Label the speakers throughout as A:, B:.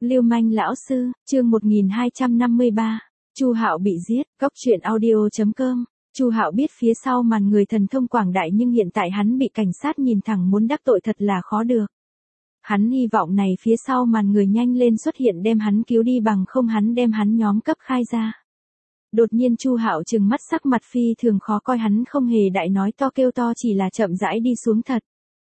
A: Lưu manh lão sư, chương 1253. Chu Hạo bị giết, Cóc truyện audio.com. Chu Hạo biết phía sau màn người thần thông quảng đại nhưng hiện tại hắn bị cảnh sát nhìn thẳng muốn đắc tội thật là khó được. Hắn hy vọng này phía sau màn người nhanh lên xuất hiện đem hắn cứu đi bằng không hắn đem hắn nhóm cấp khai ra. Đột nhiên Chu Hạo trừng mắt sắc mặt phi thường khó coi hắn không hề đại nói to kêu to chỉ là chậm rãi đi xuống thật.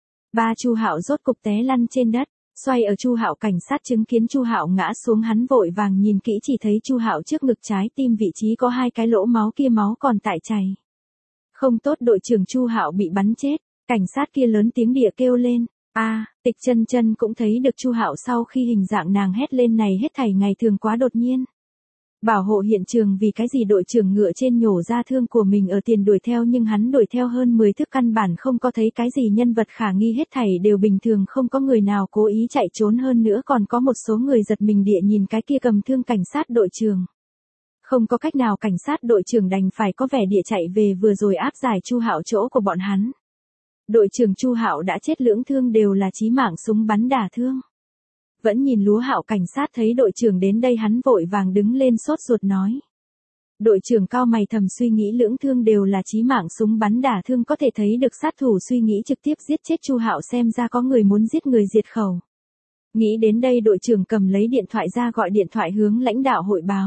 A: Ba Chu Hạo rốt cục té lăn trên đất. Xoay ở Chu Hạo cảnh sát chứng kiến Chu Hạo ngã xuống hắn vội vàng nhìn kỹ chỉ thấy Chu Hạo trước ngực trái tim vị trí có 2 cái lỗ máu kia máu còn tại chảy. Không tốt đội trưởng Chu Hạo bị bắn chết, cảnh sát kia lớn tiếng địa kêu lên. Tịch Chân Chân cũng thấy được Chu Hạo sau khi hình dạng nàng hét lên này hết thảy ngày thường quá đột nhiên. Bảo hộ hiện trường vì cái gì đội trưởng ngựa trên nhổ ra thương của mình ở tiền đuổi theo nhưng hắn đuổi theo hơn 10 thước căn bản không có thấy cái gì nhân vật khả nghi hết thảy đều bình thường không có người nào cố ý chạy trốn hơn nữa còn có một số người giật mình địa nhìn cái kia cầm thương cảnh sát đội trưởng. Không có cách nào cảnh sát đội trưởng đành phải có vẻ địa chạy về vừa rồi áp giải Chu Hạo chỗ của bọn hắn. Đội trưởng Chu Hạo đã chết lưỡng thương đều là chí mạng súng bắn đả thương. Vẫn nhìn Lúa Hạo cảnh sát thấy đội trưởng đến đây hắn vội vàng đứng lên sốt ruột nói. Đội trưởng cao mày thầm suy nghĩ lưỡng thương đều là chí mạng súng bắn đả thương có thể thấy được sát thủ suy nghĩ trực tiếp giết chết Chu Hạo xem ra có người muốn giết người diệt khẩu. Nghĩ đến đây đội trưởng cầm lấy điện thoại ra gọi điện thoại hướng lãnh đạo hội báo.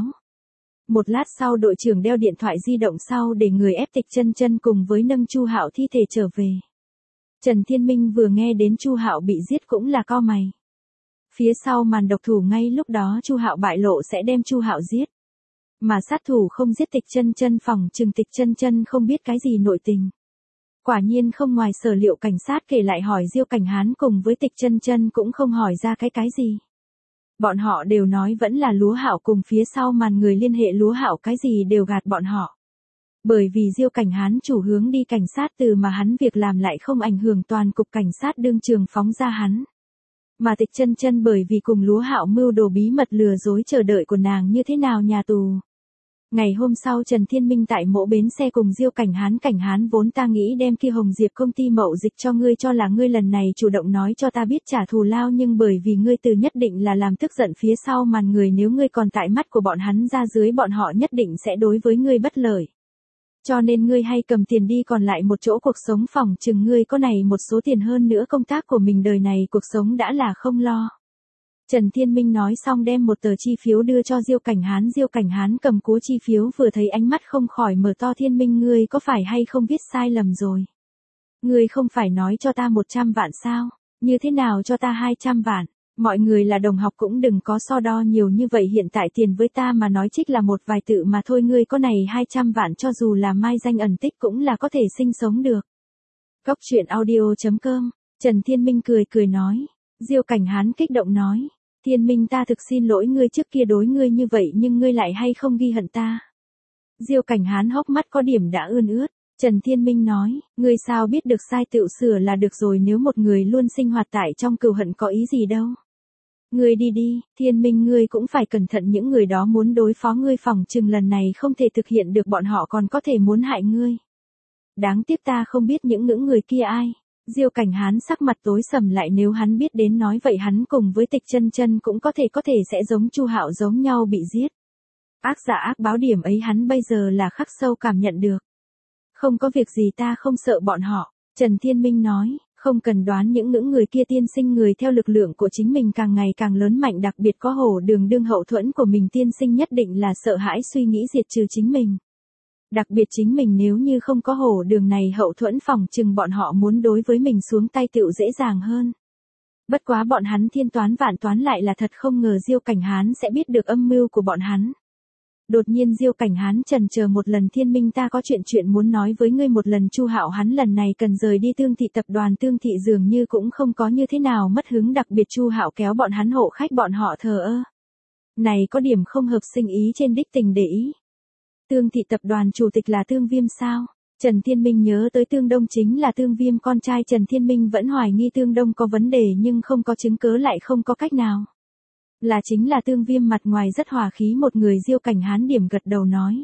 A: Một lát sau đội trưởng đeo điện thoại di động sau để người ép Tịch Chân Chân cùng với nâng Chu Hạo thi thể trở về. Trần Thiên Minh vừa nghe đến Chu Hạo bị giết cũng là cau mày. Phía sau màn độc thủ ngay lúc đó Chu Hạo bại lộ sẽ đem Chu Hạo giết. Mà sát thủ không giết Tịch Chân Chân phòng trừng Tịch Chân Chân không biết cái gì nội tình. Quả nhiên không ngoài sở liệu cảnh sát kể lại hỏi Diêu Cảnh Hán cùng với Tịch Chân Chân cũng không hỏi ra cái gì. Bọn họ đều nói vẫn là Lúa Hạo cùng phía sau màn người liên hệ Lúa Hạo cái gì đều gạt bọn họ. Bởi vì Diêu Cảnh Hán chủ hướng đi cảnh sát từ mà hắn việc làm lại không ảnh hưởng toàn cục cảnh sát đương trường phóng ra hắn. Mà Tịch Chân Chân bởi vì cùng Lúa Hạo mưu đồ bí mật lừa dối chờ đợi của nàng như thế nào nhà tù. Ngày hôm sau Trần Thiên Minh tại mỗ bến xe cùng Diêu Cảnh Hán vốn ta nghĩ đem kia Hồng Diệp công ty mậu dịch cho ngươi cho là ngươi lần này chủ động nói cho ta biết trả thù lao nhưng bởi vì ngươi từ nhất định là làm tức giận phía sau màn người nếu ngươi còn tại mắt của bọn hắn ra dưới bọn họ nhất định sẽ đối với ngươi bất lợi. Cho nên ngươi hay cầm tiền đi còn lại một chỗ cuộc sống phòng chừng ngươi có này một số tiền hơn nữa công tác của mình đời này cuộc sống đã là không lo. Trần Thiên Minh nói xong đem một tờ chi phiếu đưa cho Diêu Cảnh Hán cầm cố chi phiếu vừa thấy ánh mắt không khỏi mở to Thiên Minh ngươi có phải hay không viết sai lầm rồi. Ngươi không phải nói cho ta 100 vạn sao, như thế nào cho ta 200 vạn. Mọi người là đồng học cũng đừng có so đo nhiều như vậy hiện tại tiền với ta mà nói trích là một vài tự mà thôi ngươi có này 200 vạn cho dù là mai danh ẩn tích cũng là có thể sinh sống được. Cóc truyện audio.com, Trần Thiên Minh cười nói. Diêu Cảnh Hán kích động nói. Thiên Minh ta thực xin lỗi ngươi trước kia đối ngươi như vậy nhưng ngươi lại hay không ghi hận ta. Diêu Cảnh Hán hốc mắt có điểm đã ươn ướt. Trần Thiên Minh nói, ngươi sao biết được sai tựu sửa là được rồi nếu một người luôn sinh hoạt tại trong cừu hận có ý gì đâu. Ngươi đi, Thiên Minh ngươi cũng phải cẩn thận những người đó muốn đối phó ngươi phòng chừng lần này không thể thực hiện được bọn họ còn có thể muốn hại ngươi. Đáng tiếc ta không biết những người kia ai. Diêu Cảnh Hán sắc mặt tối sầm lại nếu hắn biết đến nói vậy hắn cùng với Tịch Chân Chân cũng có thể sẽ giống Chu Hạo giống nhau bị giết. Ác giả ác báo điểm ấy hắn bây giờ là khắc sâu cảm nhận được. Không có việc gì ta không sợ bọn họ, Trần Thiên Minh nói, không cần đoán những người kia tiên sinh người theo lực lượng của chính mình càng ngày càng lớn mạnh đặc biệt có Hổ Đường đương hậu thuẫn của mình tiên sinh nhất định là sợ hãi suy nghĩ diệt trừ chính mình. Đặc biệt chính mình nếu như không có Hổ Đường này hậu thuẫn phòng chừng bọn họ muốn đối với mình xuống tay tựu dễ dàng hơn. Bất quá bọn hắn thiên toán vạn toán lại là thật không ngờ Diêu Cảnh Hán sẽ biết được âm mưu của bọn hắn. Đột nhiên Diêu Cảnh Hán chần chờ một lần Thiên Minh ta có chuyện muốn nói với ngươi một lần Chu Hạo hắn lần này cần rời đi Tương Thị tập đoàn Tương Thị dường như cũng không có như thế nào mất hứng đặc biệt Chu Hạo kéo bọn hắn hộ khách bọn họ thờ ơ. Này có điểm không hợp sinh ý trên đích tình để ý. Tương Thị tập đoàn chủ tịch là Tương Viêm sao? Trần Thiên Minh nhớ tới Tương Đông chính là Tương Viêm con trai Trần Thiên Minh vẫn hoài nghi Tương Đông có vấn đề nhưng không có chứng cớ lại không có cách nào. Là chính là Tương Viêm mặt ngoài rất hòa khí một người Diêu Cảnh Hán điểm gật đầu nói.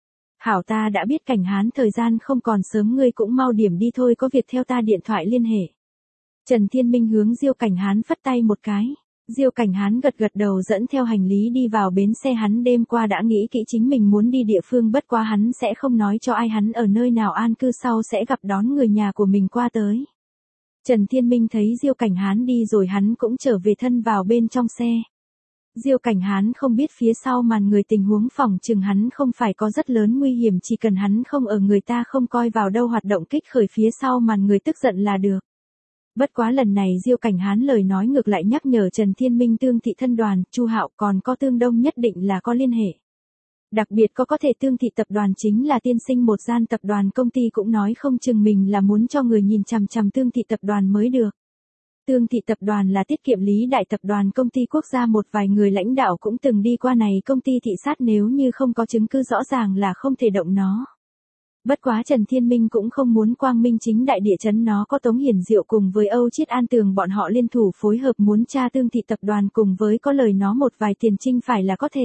A: Hảo ta đã biết Cảnh Hán thời gian không còn sớm ngươi cũng mau điểm đi thôi có việc theo ta điện thoại liên hệ. Trần Thiên Minh hướng Diêu Cảnh Hán phất tay một cái. Diêu Cảnh Hán gật gật đầu dẫn theo hành lý đi vào bến xe. Hắn đêm qua đã nghĩ kỹ chính mình muốn đi địa phương, bất quá hắn sẽ không nói cho ai hắn ở nơi nào an cư, sau sẽ gặp đón người nhà của mình qua tới. Trần Thiên Minh thấy Diêu Cảnh Hán đi rồi hắn cũng trở về thân vào bên trong xe. Diêu Cảnh Hán không biết phía sau màn người tình huống, phòng chừng hắn không phải có rất lớn nguy hiểm, chỉ cần hắn không ở người ta không coi vào đâu hoạt động kích khởi phía sau màn người tức giận là được. Bất quá lần này Diêu Cảnh Hán lời nói ngược lại nhắc nhở Trần Thiên Minh Tương Thị thân đoàn, Chu Hạo còn có Tương Đông nhất định là có liên hệ. Đặc biệt có thể Tương Thị tập đoàn chính là tiên sinh một gian tập đoàn công ty, cũng nói không chừng mình là muốn cho người nhìn chằm chằm Tương Thị tập đoàn mới được. Tương Thị tập đoàn là tiết kiệm lý đại tập đoàn công ty quốc gia, một vài người lãnh đạo cũng từng đi qua này công ty thị sát, nếu như không có chứng cứ rõ ràng là không thể động nó. Bất quá Trần Thiên Minh cũng không muốn quang minh chính đại địa chấn nó, có Tống Hiển Diệu cùng với Âu Chiết An Tường bọn họ liên thủ phối hợp muốn tra Tương Thị tập đoàn, cùng với có lời nó một vài tiền trinh phải là có thể.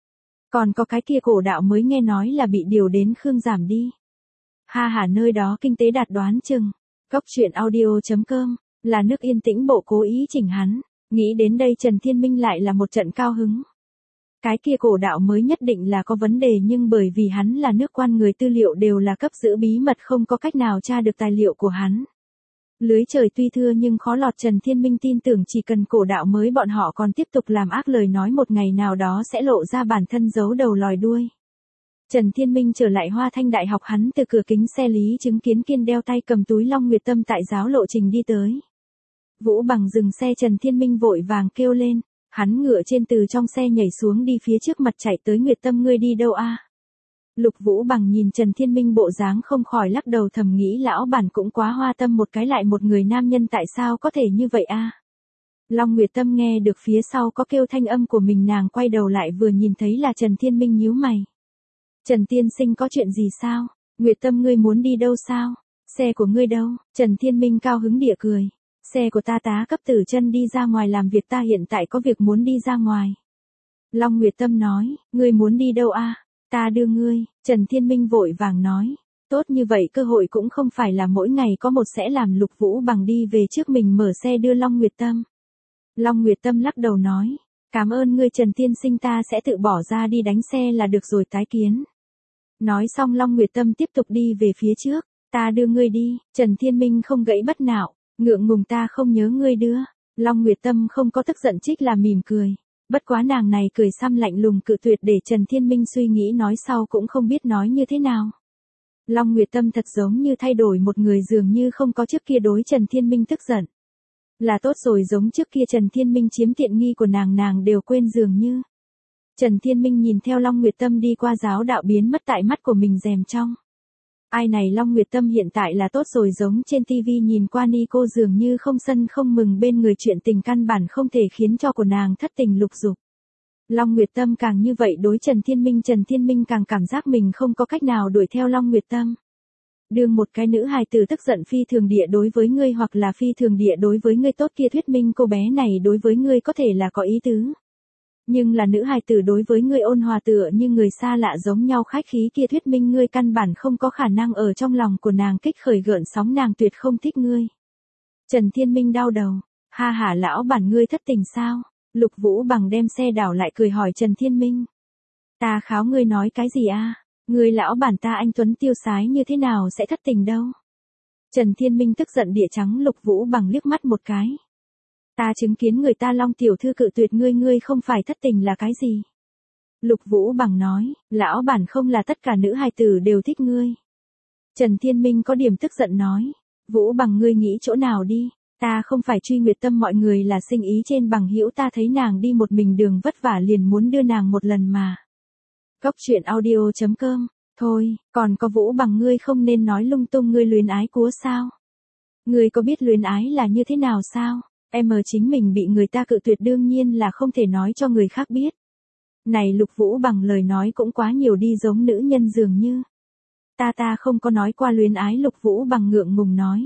A: Còn có cái kia cổ đạo mới nghe nói là bị điều đến Khương Giảm đi. Ha ha, nơi đó kinh tế đạt đoán chừng. Góc truyện audio.com là nước yên tĩnh bộ cố ý chỉnh hắn. Nghĩ đến đây Trần Thiên Minh lại là một trận cao hứng. Cái kia cổ đạo mới nhất định là có vấn đề, nhưng bởi vì hắn là nước quan, người tư liệu đều là cấp giữ bí mật, không có cách nào tra được tài liệu của hắn. Lưới trời tuy thưa nhưng khó lọt, Trần Thiên Minh tin tưởng chỉ cần cổ đạo mới bọn họ còn tiếp tục làm ác lời nói, một ngày nào đó sẽ lộ ra bản thân giấu đầu lòi đuôi. Trần Thiên Minh trở lại Hoa Thanh Đại học, hắn từ cửa kính xe lý chứng kiến Kiên đeo tay cầm túi Long Nguyệt Tâm tại giáo lộ trình đi tới. Vũ Bằng dừng xe, Trần Thiên Minh vội vàng kêu lên. Hắn ngựa trên từ trong xe nhảy xuống, đi phía trước mặt chạy tới. Nguyệt Tâm ngươi đi đâu a? Lục Vũ Bằng nhìn Trần Thiên Minh bộ dáng không khỏi lắc đầu, thầm nghĩ lão bản cũng quá hoa tâm, một cái lại một người nam nhân tại sao có thể như vậy a? Long Nguyệt Tâm nghe được phía sau có kêu thanh âm của mình, nàng quay đầu lại vừa nhìn thấy là Trần Thiên Minh, nhíu mày. Trần tiên sinh có chuyện gì sao? Nguyệt Tâm ngươi muốn đi đâu sao? Xe của ngươi đâu? Trần Thiên Minh cao hứng địa cười. Xe của ta tá cấp Tử Chân đi ra ngoài làm việc, ta hiện tại có việc muốn đi ra ngoài. Long Nguyệt Tâm nói, ngươi muốn đi đâu a? Ta đưa ngươi. Trần Thiên Minh vội vàng nói, tốt như vậy cơ hội cũng không phải là mỗi ngày có một, sẽ làm. Lục Vũ Bằng đi về trước, mình mở xe đưa Long Nguyệt Tâm. Long Nguyệt Tâm lắc đầu nói, cảm ơn ngươi Trần tiên sinh, ta sẽ tự bỏ ra đi đánh xe là được rồi, tái kiến. Nói xong Long Nguyệt Tâm tiếp tục đi về phía trước. Ta đưa ngươi đi. Trần Thiên Minh không gãy bất nạo, ngượng ngùng, ta không nhớ ngươi đưa. Long Nguyệt Tâm không có tức giận, trích là mỉm cười. Bất quá nàng này cười xăm lạnh lùng cự tuyệt, để Trần Thiên Minh suy nghĩ nói sau cũng không biết nói như thế nào. Long Nguyệt Tâm thật giống như thay đổi một người, dường như không có trước kia đối Trần Thiên Minh tức giận. Là tốt rồi, giống trước kia Trần Thiên Minh chiếm tiện nghi của nàng đều quên dường như. Trần Thiên Minh nhìn theo Long Nguyệt Tâm đi qua giáo đạo, biến mất tại mắt của mình rèm trong. Ai này Long Nguyệt Tâm hiện tại là tốt rồi, giống trên tivi nhìn qua ni cô dường như không sân không mừng bên người, chuyện tình căn bản không thể khiến cho của nàng thất tình lục dục. Long Nguyệt Tâm càng như vậy đối Trần Thiên Minh càng cảm giác mình không có cách nào đuổi theo Long Nguyệt Tâm. Đương một cái nữ hài tử tức giận phi thường địa đối với ngươi, hoặc là phi thường địa đối với ngươi tốt kia, thuyết minh cô bé này đối với ngươi có thể là có ý tứ. Nhưng là nữ hài tử đối với ngươi ôn hòa tựa như người xa lạ giống nhau khách khí kia, thuyết minh ngươi căn bản không có khả năng ở trong lòng của nàng kích khởi gợn sóng, nàng tuyệt không thích ngươi. Trần Thiên Minh đau đầu, ha hả, lão bản ngươi thất tình sao? Lục Vũ Bằng đem xe đảo lại cười hỏi Trần Thiên Minh. Ta kháo ngươi nói cái gì a? Ngươi lão bản ta anh tuấn tiêu sái như thế nào sẽ thất tình đâu? Trần Thiên Minh tức giận địa trắng Lục Vũ Bằng liếc mắt một cái. Ta chứng kiến người ta Long tiểu thư cự tuyệt ngươi, ngươi không phải thất tình là cái gì? Lục Vũ Bằng nói, lão bản không là tất cả nữ hài tử đều thích ngươi. Trần Thiên Minh có điểm tức giận nói, Vũ Bằng ngươi nghĩ chỗ nào đi, ta không phải truy Nguyệt Tâm, mọi người là sinh ý trên bằng hữu, ta thấy nàng đi một mình đường vất vả liền muốn đưa nàng một lần mà. Góc truyện audio.com, thôi, còn có Vũ Bằng ngươi không nên nói lung tung, ngươi luyến ái cúa sao? Ngươi có biết luyến ái là như thế nào sao? Em chính mình bị người ta cự tuyệt đương nhiên là không thể nói cho người khác biết. Này Lục Vũ Bằng lời nói cũng quá nhiều đi, giống nữ nhân dường như. Ta không có nói qua luyến ái, Lục Vũ Bằng ngượng ngùng nói.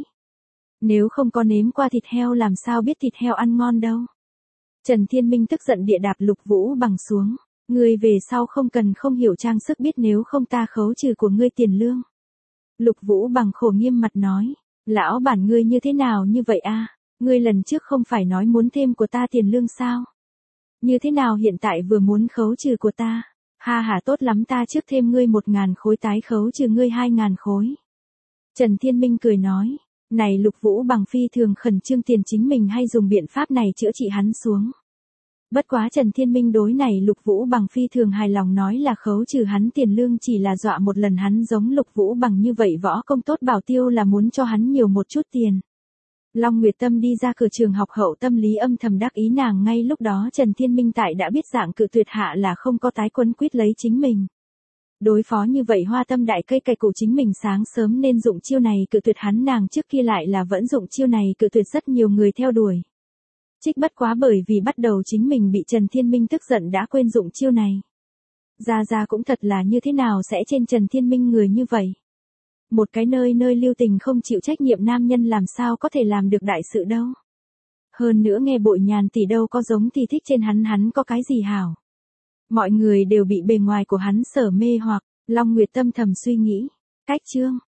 A: Nếu không có nếm qua thịt heo làm sao biết thịt heo ăn ngon đâu. Trần Thiên Minh tức giận địa đạp Lục Vũ Bằng xuống. Ngươi về sau không cần không hiểu trang sức biết, nếu không ta khấu trừ của ngươi tiền lương. Lục Vũ Bằng khổ nghiêm mặt nói. Lão bản ngươi như thế nào như vậy a? Ngươi lần trước không phải nói muốn thêm của ta tiền lương sao? Như thế nào hiện tại vừa muốn khấu trừ của ta? Ha ha tốt lắm ta trước thêm ngươi 1.000 khối tái khấu trừ ngươi 2.000 khối. Trần Thiên Minh cười nói, này Lục Vũ Bằng phi thường khẩn trương tiền chính mình hay dùng biện pháp này chữa trị hắn xuống. Bất quá Trần Thiên Minh đối này Lục Vũ Bằng phi thường hài lòng nói là khấu trừ hắn tiền lương chỉ là dọa một lần hắn giống Lục Vũ Bằng như vậy võ công tốt bảo tiêu là muốn cho hắn nhiều một chút tiền. Long Nguyệt Tâm đi ra cửa trường học hậu tâm lý âm thầm đắc ý nàng ngay lúc đó Trần Thiên Minh tại đã biết dạng cự tuyệt hạ là không có tái quấn quýt lấy chính mình. Đối phó như vậy hoa tâm đại cây cày cụ chính mình sáng sớm nên dụng chiêu này cự tuyệt hắn nàng trước kia lại là vẫn dụng chiêu này cự tuyệt rất nhiều người theo đuổi. Trích bất quá bởi vì bắt đầu chính mình bị Trần Thiên Minh tức giận đã quên dụng chiêu này. Ra cũng thật là như thế nào sẽ trên Trần Thiên Minh người như vậy. Một cái nơi nơi lưu tình không chịu trách nhiệm nam nhân làm sao có thể làm được đại sự đâu. Hơn nữa nghe Bội Nhàn tỷ đâu có giống thì thích trên hắn có cái gì hảo. Mọi người đều bị bề ngoài của hắn sở mê hoặc, Long Nguyệt Tâm thầm suy nghĩ. Cách chương